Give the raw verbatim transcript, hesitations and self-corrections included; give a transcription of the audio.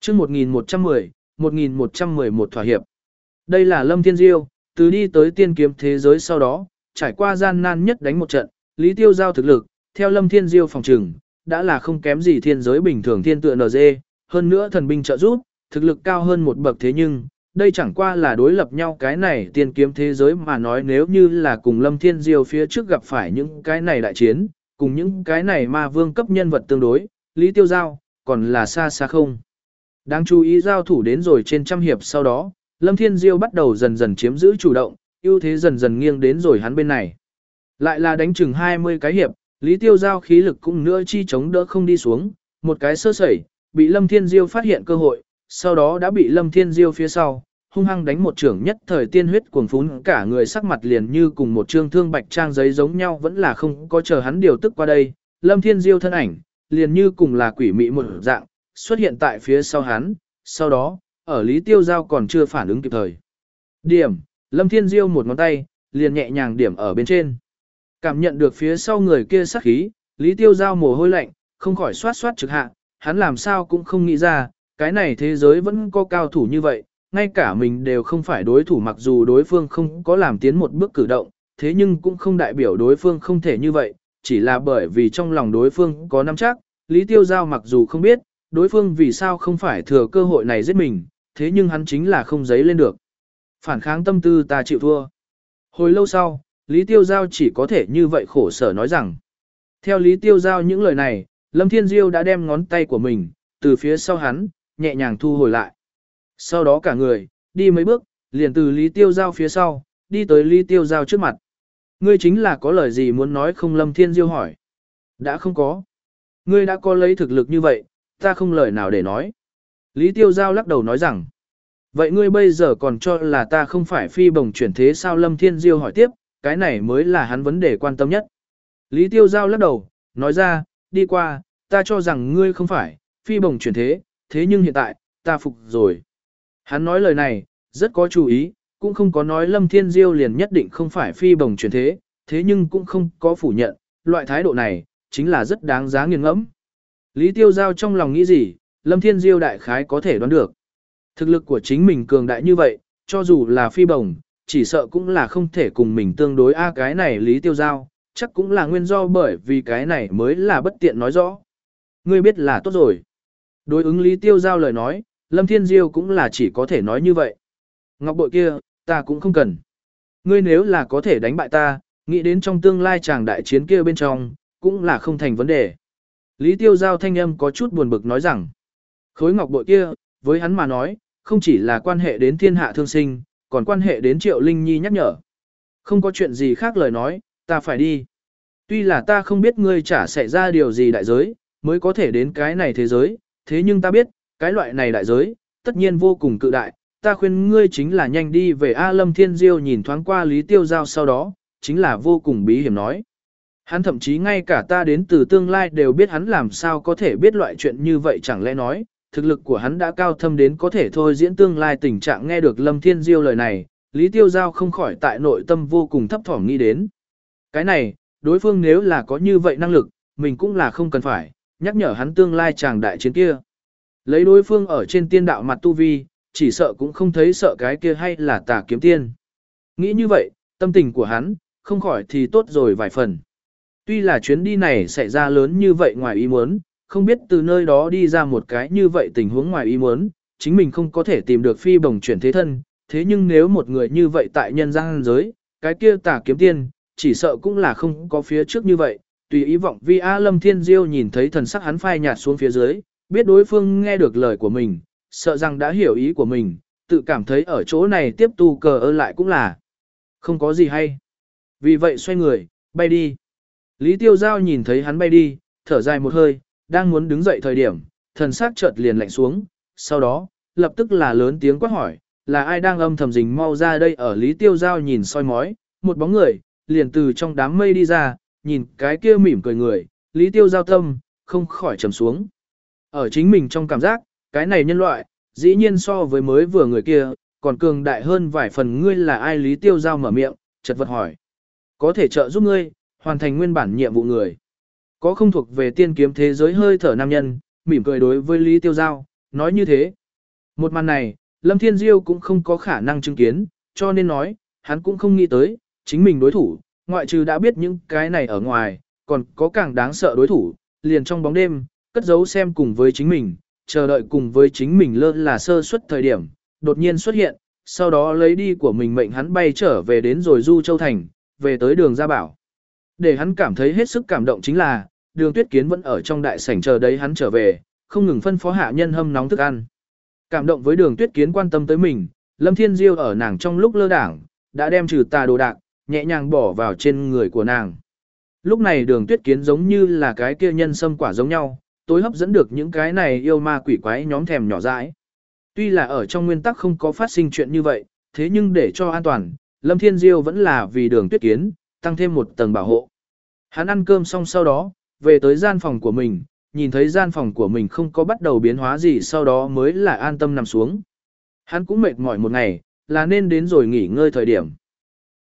chương một nghìn một trăm mười, một nghìn một trăm mười một thỏa hiệp. Đây là Lâm Thiên Diêu, từ đi tới tiên kiếm thế giới sau đó, trải qua gian nan nhất đánh một trận, Lý Tiêu Giao thực lực, theo Lâm Thiên Diêu phòng trừng, đã là không kém gì thiên giới bình thường thiên tựa en giê, hơn nữa thần binh trợ giúp, thực lực cao hơn một bậc thế nhưng, đây chẳng qua là đối lập nhau cái này tiên kiếm thế giới mà nói nếu như là cùng Lâm Thiên Diêu phía trước gặp phải những cái này đại chiến, cùng những cái này ma vương cấp nhân vật tương đối, Lý Tiêu Giao, còn là xa xa không. Đáng chú ý giao thủ đến rồi trên trăm hiệp sau đó, Lâm Thiên Diêu bắt đầu dần dần chiếm giữ chủ động, ưu thế dần dần nghiêng đến rồi hắn bên này. Lại là đánh chừng hai mươi cái hiệp, Lý Tiêu Giao khí lực cũng nữa chi chống đỡ không đi xuống, một cái sơ sẩy, bị Lâm Thiên Diêu phát hiện cơ hội, sau đó đã bị Lâm Thiên Diêu phía sau, hung hăng đánh một trưởng nhất thời tiên huyết cuồng phún cả người sắc mặt liền như cùng một trương thương bạch trang giấy giống nhau vẫn là không có chờ hắn điều tức qua đây, Lâm Thiên Diêu thân ảnh, liền như cùng là quỷ mị một dạng, xuất hiện tại phía sau hắn, sau đó, ở Lý Tiêu Giao còn chưa phản ứng kịp thời. Điểm, Lâm Thiên Diêu một ngón tay, liền nhẹ nhàng điểm ở bên trên. Cảm nhận được phía sau người kia sát khí, Lý Tiêu Giao mồ hôi lạnh, không khỏi xoát xoát trực hạ, hắn làm sao cũng không nghĩ ra, cái này thế giới vẫn có cao thủ như vậy, ngay cả mình đều không phải đối thủ mặc dù đối phương không có làm tiến một bước cử động, thế nhưng cũng không đại biểu đối phương không thể như vậy, chỉ là bởi vì trong lòng đối phương có nắm chắc, Lý Tiêu Giao mặc dù không biết, đối phương vì sao không phải thừa cơ hội này giết mình, thế nhưng hắn chính là không giấy lên được. Phản kháng tâm tư ta chịu thua. Hồi lâu sau, Lý Tiêu Giao chỉ có thể như vậy khổ sở nói rằng. Theo Lý Tiêu Giao những lời này, Lâm Thiên Diêu đã đem ngón tay của mình, từ phía sau hắn, nhẹ nhàng thu hồi lại. Sau đó cả người, đi mấy bước, liền từ Lý Tiêu Giao phía sau, đi tới Lý Tiêu Giao trước mặt. Ngươi chính là có lời gì muốn nói không Lâm Thiên Diêu hỏi. Đã không có. Ngươi đã có lấy thực lực như vậy, ta không lời nào để nói. Lý Tiêu Giao lắc đầu nói rằng. Vậy ngươi bây giờ còn cho là ta không phải phi bồng chuyển thế sao Lâm Thiên Diêu hỏi tiếp, cái này mới là hắn vấn đề quan tâm nhất. Lý Tiêu Giao lắc đầu, nói ra, đi qua, ta cho rằng ngươi không phải, phi bồng chuyển thế, thế nhưng hiện tại, ta phục rồi. Hắn nói lời này, rất có chú ý, cũng không có nói Lâm Thiên Diêu liền nhất định không phải phi bồng chuyển thế, thế nhưng cũng không có phủ nhận, loại thái độ này, chính là rất đáng giá nghiền ngẫm. Lý Tiêu Giao trong lòng nghĩ gì, Lâm Thiên Diêu đại khái có thể đoán được. Thực lực của chính mình cường đại như vậy, cho dù là phi bồng, chỉ sợ cũng là không thể cùng mình tương đối a cái này Lý Tiêu Giao, chắc cũng là nguyên do bởi vì cái này mới là bất tiện nói rõ. Ngươi biết là tốt rồi. Đối ứng Lý Tiêu Giao lời nói, Lâm Thiên Diêu cũng là chỉ có thể nói như vậy. Ngọc bội kia, ta cũng không cần. Ngươi nếu là có thể đánh bại ta, nghĩ đến trong tương lai chàng đại chiến kia bên trong, cũng là không thành vấn đề. Lý Tiêu Giao thanh âm có chút buồn bực nói rằng, khối ngọc bội kia, với hắn mà nói, không chỉ là quan hệ đến thiên hạ thương sinh, còn quan hệ đến Triệu Linh Nhi nhắc nhở. Không có chuyện gì khác lời nói, ta phải đi. Tuy là ta không biết ngươi trả xảy ra điều gì đại giới, mới có thể đến cái này thế giới, thế nhưng ta biết, cái loại này đại giới, tất nhiên vô cùng cự đại, ta khuyên ngươi chính là nhanh đi về A Lâm Thiên Diêu nhìn thoáng qua Lý Tiêu Giao sau đó, chính là vô cùng bí hiểm nói. Hắn thậm chí ngay cả ta đến từ tương lai đều biết hắn làm sao có thể biết loại chuyện như vậy chẳng lẽ nói, thực lực của hắn đã cao thâm đến có thể thôi diễn tương lai tình trạng nghe được Lâm Thiên Diêu lời này, Lý Tiêu Giao không khỏi tại nội tâm vô cùng thấp thỏm nghĩ đến. Cái này, đối phương nếu là có như vậy năng lực, mình cũng là không cần phải, nhắc nhở hắn tương lai chàng đại chiến kia. Lấy đối phương ở trên tiên đạo mặt tu vi, chỉ sợ cũng không thấy sợ cái kia hay là tà kiếm tiên. Nghĩ như vậy, tâm tình của hắn, không khỏi thì tốt rồi vài phần. Tuy là chuyến đi này xảy ra lớn như vậy ngoài ý muốn, không biết từ nơi đó đi ra một cái như vậy tình huống ngoài ý muốn, chính mình không có thể tìm được phi bồng chuyển thế thân, thế nhưng nếu một người như vậy tại nhân gian giới, cái kia tà kiếm tiên, chỉ sợ cũng là không có phía trước như vậy, tùy ý vọng vi A Lâm Thiên Diêu nhìn thấy thần sắc hắn phai nhạt xuống phía dưới, biết đối phương nghe được lời của mình, sợ rằng đã hiểu ý của mình, tự cảm thấy ở chỗ này tiếp tu cờ ơ lại cũng là không có gì hay. Vì vậy xoay người, bay đi. Lý Tiêu Giao nhìn thấy hắn bay đi, thở dài một hơi, đang muốn đứng dậy thời điểm, thần sắc chợt liền lạnh xuống, sau đó, lập tức là lớn tiếng quát hỏi, là ai đang âm thầm rình mau ra đây ở Lý Tiêu Giao nhìn soi mói, một bóng người, liền từ trong đám mây đi ra, nhìn cái kia mỉm cười người, Lý Tiêu Giao tâm, không khỏi trầm xuống. Ở chính mình trong cảm giác, cái này nhân loại, dĩ nhiên so với mới vừa người kia, còn cường đại hơn vài phần ngươi là ai Lý Tiêu Giao mở miệng, chợt vật hỏi. Có thể trợ giúp ngươi, hoàn thành nguyên bản nhiệm vụ người. Có không thuộc về tiên kiếm thế giới hơi thở nam nhân, mỉm cười đối với Lý Tiêu Giao, nói như thế. Một màn này, Lâm Thiên Diêu cũng không có khả năng chứng kiến, cho nên nói, hắn cũng không nghĩ tới, chính mình đối thủ, ngoại trừ đã biết những cái này ở ngoài, còn có càng đáng sợ đối thủ, liền trong bóng đêm, cất giấu xem cùng với chính mình, chờ đợi cùng với chính mình lơ là sơ suất thời điểm, đột nhiên xuất hiện, sau đó lấy đi của mình mệnh hắn bay trở về đến rồi Du Châu Thành, về tới đường Gia Bảo. Để hắn cảm thấy hết sức cảm động chính là, đường Tuyết Kiến vẫn ở trong đại sảnh chờ đấy hắn trở về, không ngừng phân phó hạ nhân hâm nóng thức ăn. Cảm động với đường Tuyết Kiến quan tâm tới mình, Lâm Thiên Diêu ở nàng trong lúc lơ đảng, đã đem trừ tà đồ đạc, nhẹ nhàng bỏ vào trên người của nàng. Lúc này đường Tuyết Kiến giống như là cái kia nhân sâm quả giống nhau, tối hấp dẫn được những cái này yêu ma quỷ quái nhóm thèm nhỏ dãi. Tuy là ở trong nguyên tắc không có phát sinh chuyện như vậy, thế nhưng để cho an toàn, Lâm Thiên Diêu vẫn là vì đường Tuyết Kiến, tăng thêm một tầng bảo hộ. Hắn ăn cơm xong sau đó, về tới gian phòng của mình, nhìn thấy gian phòng của mình không có bắt đầu biến hóa gì sau đó mới là an tâm nằm xuống. Hắn cũng mệt mỏi một ngày, là nên đến rồi nghỉ ngơi thời điểm.